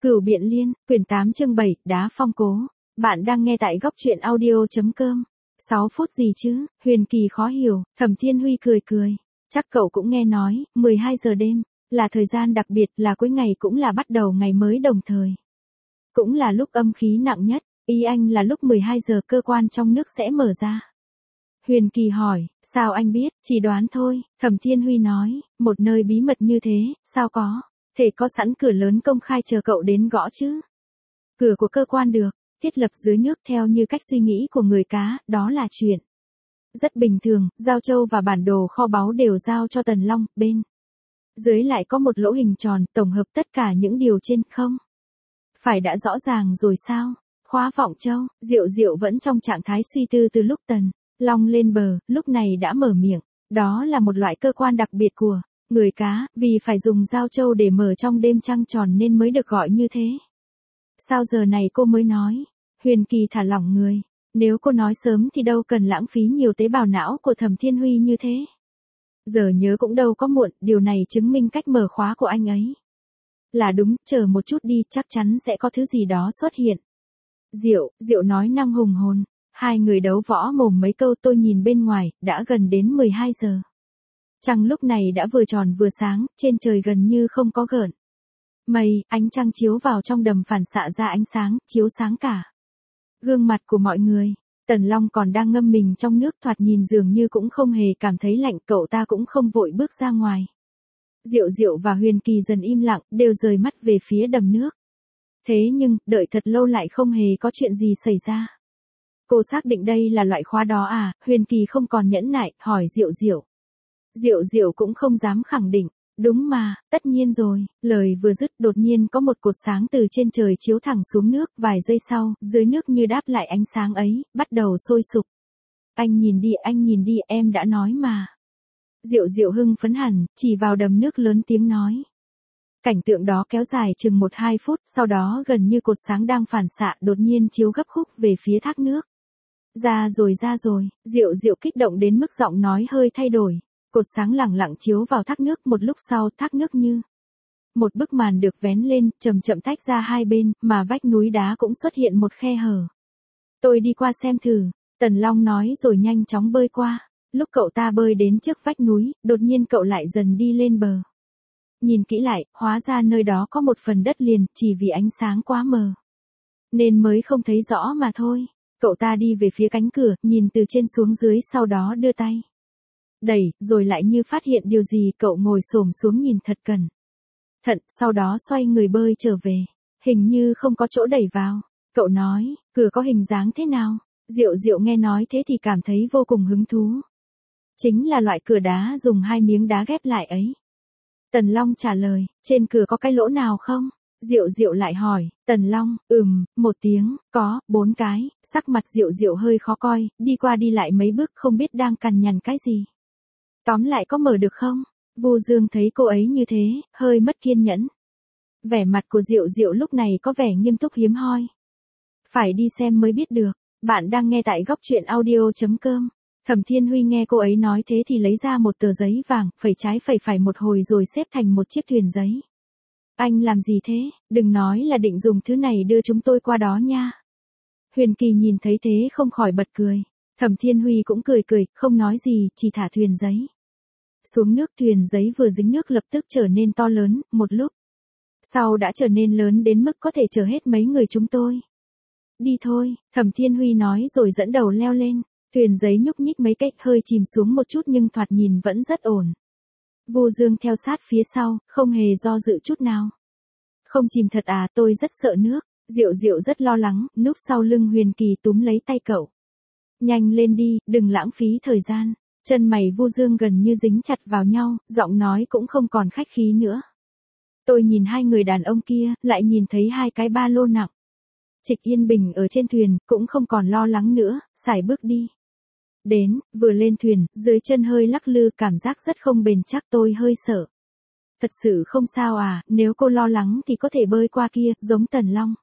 Cửu Biện Liên, quyển 8 chương 7, Đá Phong Cố. Bạn đang nghe tại góc truyện audio.com. 6 phút gì chứ, Huyền Kỳ khó hiểu, Thẩm Thiên Huy cười cười. Chắc cậu cũng nghe nói, 12 giờ đêm, là thời gian đặc biệt, là cuối ngày cũng là bắt đầu ngày mới đồng thời. Cũng là lúc âm khí nặng nhất, ý anh là lúc 12 giờ cơ quan trong nước sẽ mở ra. Huyền Kỳ hỏi, sao anh biết, chỉ đoán thôi, Thẩm Thiên Huy nói, một nơi bí mật như thế, sao có thể có sẵn cửa lớn công khai chờ cậu đến gõ chứ. Cửa của cơ quan được thiết lập dưới nước theo như cách suy nghĩ của người cá, đó là chuyện rất bình thường, giao châu và bản đồ kho báu đều giao cho Tần Long, bên dưới lại có một lỗ hình tròn, tổng hợp tất cả những điều trên, không phải đã rõ ràng rồi sao? Khóa Vọng Châu, Diệu Diệu vẫn trong trạng thái suy tư từ lúc Tần Long lên bờ, lúc này đã mở miệng, đó là một loại cơ quan đặc biệt của người cá, vì phải dùng giao châu để mở trong đêm trăng tròn nên mới được gọi như thế. Sao giờ này cô mới nói? Huyền Kỳ thả lỏng người, nếu cô nói sớm thì đâu cần lãng phí nhiều tế bào não của Thẩm Thiên Huy như thế. Giờ nhớ cũng đâu có muộn, điều này chứng minh cách mở khóa của anh ấy là đúng, chờ một chút đi, chắc chắn sẽ có thứ gì đó xuất hiện. Diệu nói năng hùng hồn, hai người đấu võ mồm mấy câu, tôi nhìn bên ngoài, đã gần đến 12 giờ. Trăng lúc này đã vừa tròn vừa sáng, trên trời gần như không có gợn mây, ánh trăng chiếu vào trong đầm phản xạ ra ánh sáng, chiếu sáng cả gương mặt của mọi người. Tần Long còn đang ngâm mình trong nước, thoạt nhìn dường như cũng không hề cảm thấy lạnh, cậu ta cũng không vội bước ra ngoài. Diệu và Huyền Kỳ dần im lặng, đều rời mắt về phía đầm nước. Thế nhưng, đợi thật lâu lại không hề có chuyện gì xảy ra. Cô xác định đây là loại khóa đó à? Huyền Kỳ không còn nhẫn nại, hỏi Diệu. Diệu cũng không dám khẳng định. Đúng mà, tất nhiên rồi. Lời vừa dứt, đột nhiên có một cột sáng từ trên trời chiếu thẳng xuống nước, vài giây sau, dưới nước như đáp lại ánh sáng ấy, bắt đầu sôi sục. Anh nhìn đi, em đã nói mà. Diệu hưng phấn hẳn, chỉ vào đầm nước lớn tiếng nói. Cảnh tượng đó kéo dài chừng 1-2 phút, sau đó gần như cột sáng đang phản xạ đột nhiên chiếu gấp khúc về phía thác nước. Ra rồi. Diệu kích động đến mức giọng nói hơi thay đổi. Cột sáng lẳng lặng chiếu vào thác nước, một lúc sau thác nước như một bức màn được vén lên, chậm chậm tách ra hai bên, mà vách núi đá cũng xuất hiện một khe hở. Tôi đi qua xem thử, Tần Long nói rồi nhanh chóng bơi qua. Lúc cậu ta bơi đến trước vách núi, đột nhiên cậu lại dần đi lên bờ. Nhìn kỹ lại, hóa ra nơi đó có một phần đất liền, chỉ vì ánh sáng quá mờ nên mới không thấy rõ mà thôi. Cậu ta đi về phía cánh cửa, nhìn từ trên xuống dưới, sau đó đưa tay đẩy, rồi lại như phát hiện điều gì, cậu ngồi xổm xuống nhìn thật cẩn thận, sau đó xoay người bơi trở về. Hình như không có chỗ đẩy vào. Cậu nói, cửa có hình dáng thế nào? Diệu nghe nói thế thì cảm thấy vô cùng hứng thú. Chính là loại cửa đá dùng 2 miếng đá ghép lại ấy. Tần Long trả lời, trên cửa có cái lỗ nào không? Diệu lại hỏi, Tần Long, một tiếng, có, 4 cái, sắc mặt Diệu hơi khó coi, đi qua đi lại mấy bước không biết đang cằn nhằn cái gì. Tóm lại có mở được không? Vu Dương thấy cô ấy như thế, hơi mất kiên nhẫn. Vẻ mặt của Diệu lúc này có vẻ nghiêm túc hiếm hoi. Phải đi xem mới biết được. Bạn đang nghe tại góc truyện audio.com. Thẩm Thiên Huy nghe cô ấy nói thế thì lấy ra một tờ giấy vàng, phẩy trái phẩy phải một hồi rồi xếp thành một chiếc thuyền giấy. Anh làm gì thế? Đừng nói là định dùng thứ này đưa chúng tôi qua đó nha. Huyền Kỳ nhìn thấy thế không khỏi bật cười. Thẩm Thiên Huy cũng cười, không nói gì, chỉ thả thuyền giấy xuống nước. Thuyền giấy vừa dính nước lập tức trở nên to lớn, một lúc sau đã trở nên lớn đến mức có thể chở hết mấy người chúng tôi. Đi thôi, Thẩm Thiên Huy nói rồi dẫn đầu leo lên. Thuyền giấy nhúc nhích mấy cách, hơi chìm xuống một chút nhưng thoạt nhìn vẫn rất ổn. Vu Dương theo sát phía sau, không hề do dự chút nào. Không chìm thật à, tôi rất sợ nước. Diệu rất lo lắng, núp sau lưng Huyền Kỳ túm lấy tay cậu. Nhanh lên đi, đừng lãng phí thời gian. Chân mày Vu Dương gần như dính chặt vào nhau, giọng nói cũng không còn khách khí nữa. Tôi nhìn hai người đàn ông kia, lại nhìn thấy 2 cái ba lô nặng. Trịch yên bình ở trên thuyền, cũng không còn lo lắng nữa, sải bước đi đến, vừa lên thuyền, dưới chân hơi lắc lư, cảm giác rất không bền chắc, tôi hơi sợ. Thật sự không sao à, nếu cô lo lắng thì có thể bơi qua kia, giống Tần Long.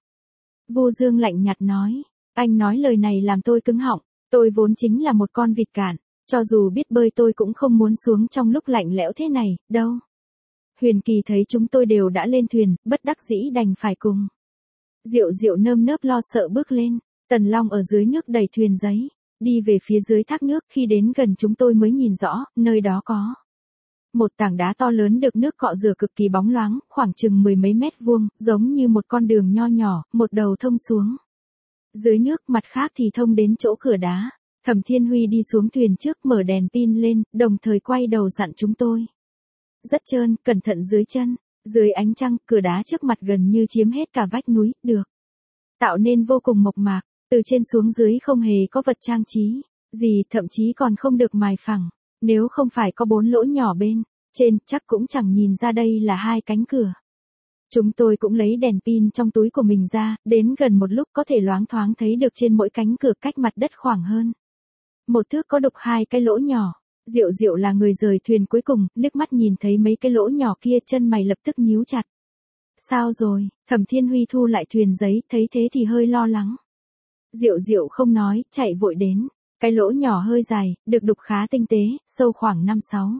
Vu Dương lạnh nhạt nói, anh nói lời này làm tôi cứng họng, tôi vốn chính là một con vịt cạn, cho dù biết bơi tôi cũng không muốn xuống trong lúc lạnh lẽo thế này, đâu. Huyền Kỳ thấy chúng tôi đều đã lên thuyền, bất đắc dĩ đành phải cùng. Diệu Diệu nơm nớp lo sợ bước lên, Tần Long ở dưới nước đẩy thuyền giấy, đi về phía dưới thác nước. Khi đến gần chúng tôi mới nhìn rõ, nơi đó có một tảng đá to lớn được nước cọ rửa cực kỳ bóng loáng, khoảng chừng 10 mấy mét vuông, giống như một con đường nho nhỏ, một đầu thông xuống dưới nước, mặt khác thì thông đến chỗ cửa đá. Thẩm Thiên Huy đi xuống thuyền trước, mở đèn pin lên, đồng thời quay đầu dặn chúng tôi. Rất trơn, cẩn thận dưới chân. Dưới ánh trăng, cửa đá trước mặt gần như chiếm hết cả vách núi, được tạo nên vô cùng mộc mạc, từ trên xuống dưới không hề có vật trang trí gì, thậm chí còn không được mài phẳng. Nếu không phải có 4 lỗ nhỏ bên trên, chắc cũng chẳng nhìn ra đây là 2 cánh cửa. Chúng tôi cũng lấy đèn pin trong túi của mình ra, đến gần một lúc có thể loáng thoáng thấy được trên mỗi cánh cửa cách mặt đất khoảng hơn 1 thước có đục 2 cái lỗ nhỏ. Diệu Diệu là người rời thuyền cuối cùng, liếc mắt nhìn thấy mấy cái lỗ nhỏ kia, chân mày lập tức nhíu chặt. Sao rồi? Thẩm Thiên Huy thu lại thuyền giấy, thấy thế thì hơi lo lắng. Diệu Diệu không nói, chạy vội đến. Cái lỗ nhỏ hơi dài, được đục khá tinh tế, sâu khoảng 5-6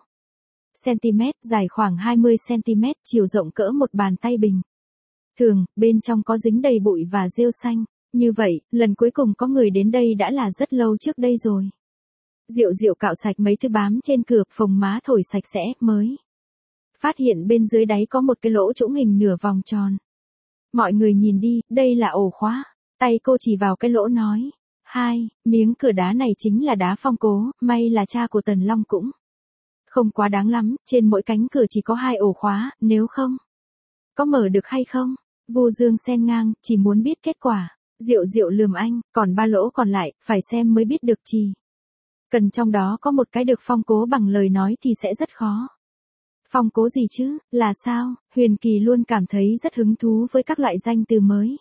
cm, dài khoảng 20 cm, chiều rộng cỡ một bàn tay bình thường, bên trong có dính đầy bụi và rêu xanh. Như vậy, lần cuối cùng có người đến đây đã là rất lâu trước đây rồi. Diệu Diệu cạo sạch mấy thứ bám trên cửa, phồng má thổi sạch sẽ, mới phát hiện bên dưới đáy có một cái lỗ trũng hình nửa vòng tròn. Mọi người nhìn đi, đây là ổ khóa. Tay cô chỉ vào cái lỗ nói. Miếng cửa đá này chính là đá phong cố, may là cha của Tần Long cũng không quá đáng lắm, trên mỗi cánh cửa chỉ có 2 ổ khóa, nếu không có mở được hay không? Vu Dương xen ngang, chỉ muốn biết kết quả. Diệu Diệu lườm anh, còn 3 lỗ còn lại, phải xem mới biết được chi. Cần trong đó có một cái được phong cố bằng lời nói thì sẽ rất khó. Phong cố gì chứ, là sao? Huyền Kỳ luôn cảm thấy rất hứng thú với các loại danh từ mới.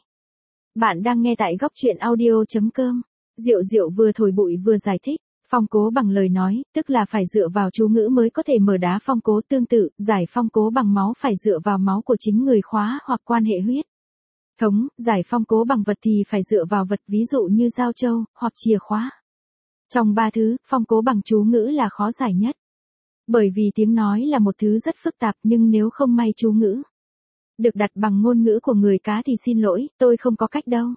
Bạn đang nghe tại góc truyện audio.com. Diệu Diệu vừa thổi bụi vừa giải thích. Phong cố bằng lời nói, tức là phải dựa vào chú ngữ mới có thể mở đá phong cố. Tương tự, giải phong cố bằng máu phải dựa vào máu của chính người khóa hoặc quan hệ huyết thống. Giải phong cố bằng vật thì phải dựa vào vật, ví dụ như dao trâu, hoặc chìa khóa. Trong 3 thứ, phong cố bằng chú ngữ là khó giải nhất. Bởi vì tiếng nói là một thứ rất phức tạp, nhưng nếu không may chú ngữ được đặt bằng ngôn ngữ của người cá thì xin lỗi, tôi không có cách đâu.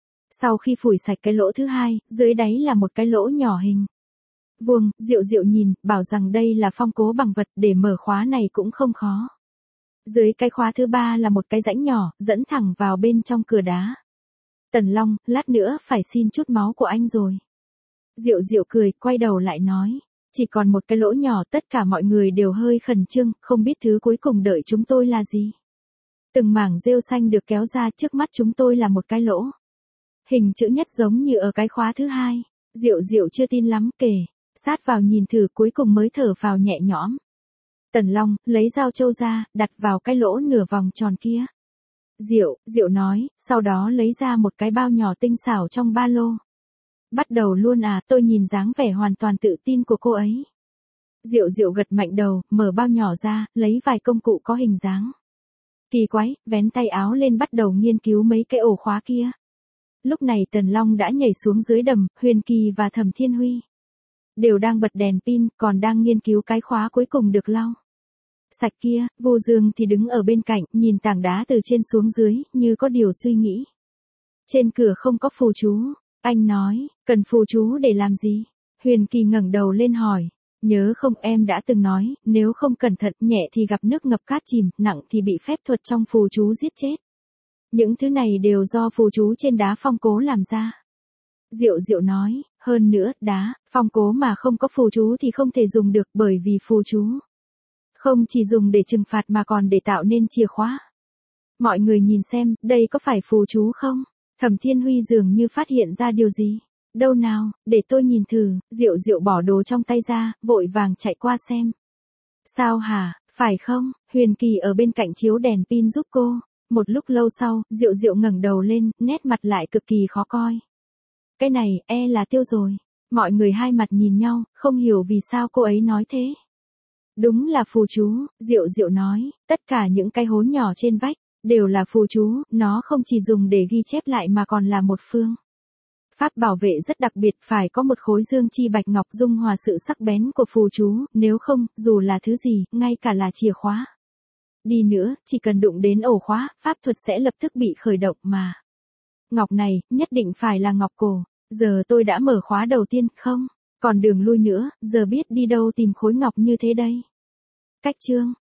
Sau khi phủi sạch cái lỗ thứ 2, dưới đáy là một cái lỗ nhỏ hình vuông. Diệu Diệu nhìn, bảo rằng đây là phong cố bằng vật, để mở khóa này cũng không khó. Dưới cái khóa thứ 3 là một cái rãnh nhỏ, dẫn thẳng vào bên trong cửa đá. Tần Long, lát nữa phải xin chút máu của anh rồi. Diệu Diệu cười, quay đầu lại nói. Chỉ còn một cái lỗ nhỏ, tất cả mọi người đều hơi khẩn trương, không biết thứ cuối cùng đợi chúng tôi là gì. Từng mảng rêu xanh được kéo ra, trước mắt chúng tôi là một cái lỗ hình chữ nhất giống như ở cái khóa thứ 2. Diệu Diệu chưa tin lắm, kể sát vào nhìn thử, cuối cùng mới thở phào nhẹ nhõm. Tần Long lấy dao trâu ra, đặt vào cái lỗ nửa vòng tròn kia. Diệu nói, sau đó lấy ra một cái bao nhỏ tinh xảo trong ba lô. Bắt đầu luôn à? Tôi nhìn dáng vẻ hoàn toàn tự tin của cô ấy. Diệu gật mạnh đầu, mở bao nhỏ ra, lấy vài công cụ có hình dáng kỳ quái, vén tay áo lên bắt đầu nghiên cứu mấy cái ổ khóa kia. Lúc này Tần Long đã nhảy xuống dưới đầm, Huyền Kỳ và Thẩm Thiên Huy đều đang bật đèn pin, còn đang nghiên cứu cái khóa cuối cùng được lau sạch kia. Vô Dương thì đứng ở bên cạnh, nhìn tảng đá từ trên xuống dưới, như có điều suy nghĩ. Trên cửa không có phù chú. Anh nói, cần phù chú để làm gì? Huyền Kỳ ngẩng đầu lên hỏi. Nhớ không, em đã từng nói, nếu không cẩn thận, nhẹ thì gặp nước ngập cát chìm, nặng thì bị phép thuật trong phù chú giết chết. Những thứ này đều do phù chú trên đá phong cố làm ra. Diệu nói, hơn nữa, đá phong cố mà không có phù chú thì không thể dùng được, bởi vì phù chú không chỉ dùng để trừng phạt mà còn để tạo nên chìa khóa. Mọi người nhìn xem, đây có phải phù chú không? Thẩm Thiên Huy dường như phát hiện ra điều gì. Đâu nào, để tôi nhìn thử. Diệu bỏ đồ trong tay ra, vội vàng chạy qua xem. Sao hả, phải không? Huyền Kỳ ở bên cạnh chiếu đèn pin giúp cô. Một lúc lâu sau, Diệu ngẩng đầu lên, nét mặt lại cực kỳ khó coi. Cái này, là tiêu rồi. Mọi người hai mặt nhìn nhau, không hiểu vì sao cô ấy nói thế. Đúng là phù chú, Diệu nói, tất cả những cái hố nhỏ trên vách đều là phù chú, nó không chỉ dùng để ghi chép lại mà còn là một phương pháp bảo vệ rất đặc biệt, phải có một khối dương chi bạch ngọc dung hòa sự sắc bén của phù chú, nếu không, dù là thứ gì, ngay cả là chìa khóa Đi nữa, chỉ cần đụng đến ổ khóa, pháp thuật sẽ lập tức bị khởi động mà. Ngọc này, nhất định phải là ngọc cổ. Giờ tôi đã mở khóa đầu tiên, không? Còn đường lui nữa, giờ biết đi đâu tìm khối ngọc như thế đây. Cách chương